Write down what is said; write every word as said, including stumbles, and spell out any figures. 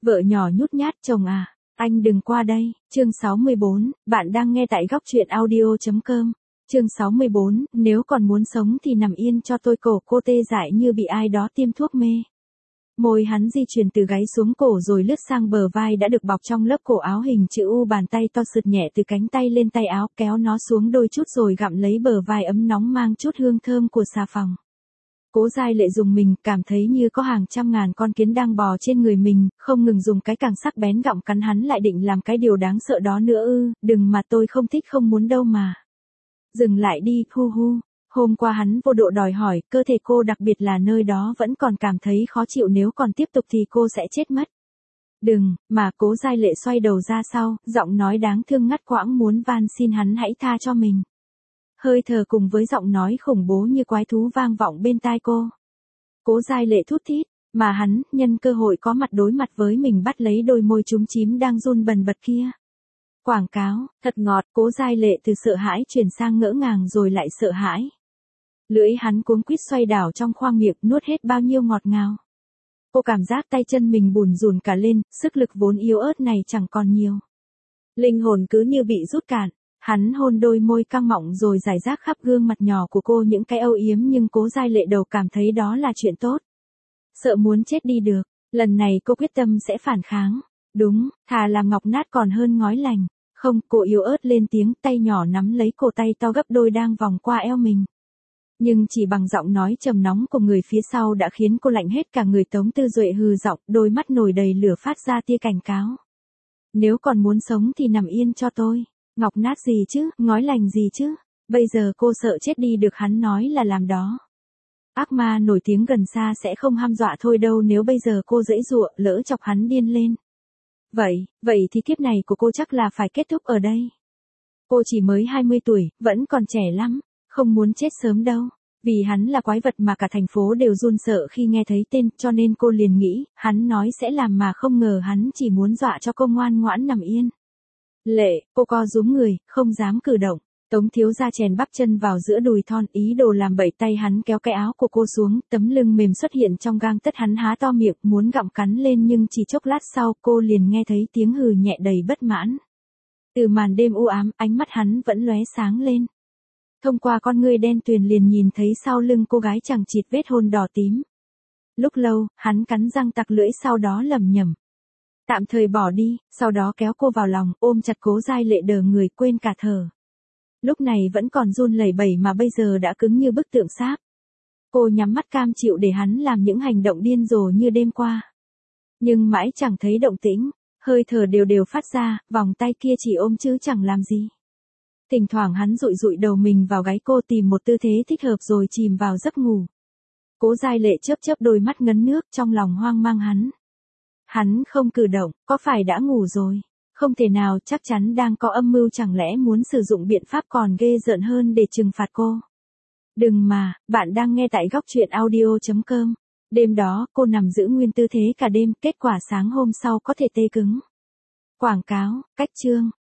Vợ nhỏ nhút nhát, chồng à, anh đừng qua đây. Chương sáu mươi bốn, bạn đang nghe tại góc truyện audio chấm com. Chương sáu mươi bốn, nếu còn muốn sống thì nằm yên cho tôi. Cổ cô tê dại như bị ai đó tiêm thuốc mê. Môi hắn di chuyển từ gáy xuống cổ rồi lướt sang bờ vai đã được bọc trong lớp cổ áo hình chữ U, bàn tay to sượt nhẹ từ cánh tay lên tay áo, kéo nó xuống đôi chút rồi gặm lấy bờ vai ấm nóng mang chút hương thơm của xà phòng. Cố Giai Lệ dùng mình, cảm thấy như có hàng trăm ngàn con kiến đang bò trên người mình, không ngừng dùng cái càng sắc bén gặm cắn hắn, lại định làm cái điều đáng sợ đó nữa ư? Đừng mà, tôi không thích, không muốn đâu mà. Dừng lại đi, hu hu. Hôm qua hắn vô độ đòi hỏi, cơ thể cô đặc biệt là nơi đó vẫn còn cảm thấy khó chịu, nếu còn tiếp tục thì cô sẽ chết mất. Đừng, mà. Cố Giai Lệ xoay đầu ra sau, giọng nói đáng thương ngắt quãng, muốn van xin hắn hãy tha cho mình. Hơi thở cùng với giọng nói khủng bố như quái thú vang vọng bên tai cô. Cố Giai Lệ thút thít, mà hắn, nhân cơ hội có mặt đối mặt với mình, bắt lấy đôi môi chúm chím đang run bần bật kia. Quảng cáo, thật ngọt. Cố Giai Lệ từ sợ hãi chuyển sang ngỡ ngàng rồi lại sợ hãi. Lưỡi hắn cuống quýt xoay đảo trong khoang miệng, nuốt hết bao nhiêu ngọt ngào. Cô cảm giác tay chân mình bùn rùn cả lên, sức lực vốn yếu ớt này chẳng còn nhiều. Linh hồn cứ như bị rút cạn. Hắn hôn đôi môi căng mọng rồi rải rác khắp gương mặt nhỏ của cô những cái âu yếm, nhưng Cố Giai Lệ đầu cảm thấy đó là chuyện tốt. Sợ muốn chết đi được, lần này cô quyết tâm sẽ phản kháng. Đúng, thà làm ngọc nát còn hơn ngói lành. Không, cô yếu ớt lên tiếng, tay nhỏ nắm lấy cổ tay to gấp đôi đang vòng qua eo mình. Nhưng chỉ bằng giọng nói trầm nóng của người phía sau đã khiến cô lạnh hết cả người. Tống Tư Duệ hừ giọng, đôi mắt nổi đầy lửa phát ra tia cảnh cáo. Nếu còn muốn sống thì nằm yên cho tôi. Ngọc nát gì chứ, ngói lành gì chứ, bây giờ cô sợ chết đi được, hắn nói là làm đó. Ác ma nổi tiếng gần xa sẽ không hăm dọa thôi đâu, nếu bây giờ cô giãy giụa, lỡ chọc hắn điên lên. Vậy, vậy thì kiếp này của cô chắc là phải kết thúc ở đây. Cô chỉ mới hai mươi tuổi, vẫn còn trẻ lắm, không muốn chết sớm đâu. Vì hắn là quái vật mà cả thành phố đều run sợ khi nghe thấy tên, cho nên cô liền nghĩ, hắn nói sẽ làm mà không ngờ hắn chỉ muốn dọa cho cô ngoan ngoãn nằm yên. Lệ, cô co rúm người, không dám cử động. Tống thiếu gia chèn bắp chân vào giữa đùi thon, ý đồ làm bẩy tay hắn kéo cái áo của cô xuống, tấm lưng mềm xuất hiện trong gang tấc, hắn há to miệng muốn gặm cắn lên, nhưng chỉ chốc lát sau cô liền nghe thấy tiếng hừ nhẹ đầy bất mãn. Từ màn đêm u ám, ánh mắt hắn vẫn lóe sáng lên. Thông qua con ngươi đen tuyền liền nhìn thấy sau lưng cô gái chẳng chịt vết hôn đỏ tím. Lúc lâu, hắn cắn răng tặc lưỡi, sau đó lẩm nhẩm. Tạm thời bỏ đi, sau đó kéo cô vào lòng, ôm chặt. Cố Giai Lệ đờ người, quên cả thở. Lúc này vẫn còn run lẩy bẩy mà bây giờ đã cứng như bức tượng sáp. Cô nhắm mắt cam chịu để hắn làm những hành động điên rồ như đêm qua. Nhưng mãi chẳng thấy động tĩnh, hơi thở đều đều phát ra, vòng tay kia chỉ ôm chứ chẳng làm gì. Thỉnh thoảng hắn dụi dụi đầu mình vào gáy cô, tìm một tư thế thích hợp rồi chìm vào giấc ngủ. Cố Giai Lệ chớp chớp đôi mắt ngấn nước, trong lòng hoang mang hắn. Hắn không cử động, có phải đã ngủ rồi? Không thể nào, chắc chắn đang có âm mưu, chẳng lẽ muốn sử dụng biện pháp còn ghê rợn hơn để trừng phạt cô? Đừng mà, bạn đang nghe tại góc truyện audio chấm com. Đêm đó, cô nằm giữ nguyên tư thế cả đêm, kết quả sáng hôm sau có thể tê cứng. Quảng cáo, cách chương.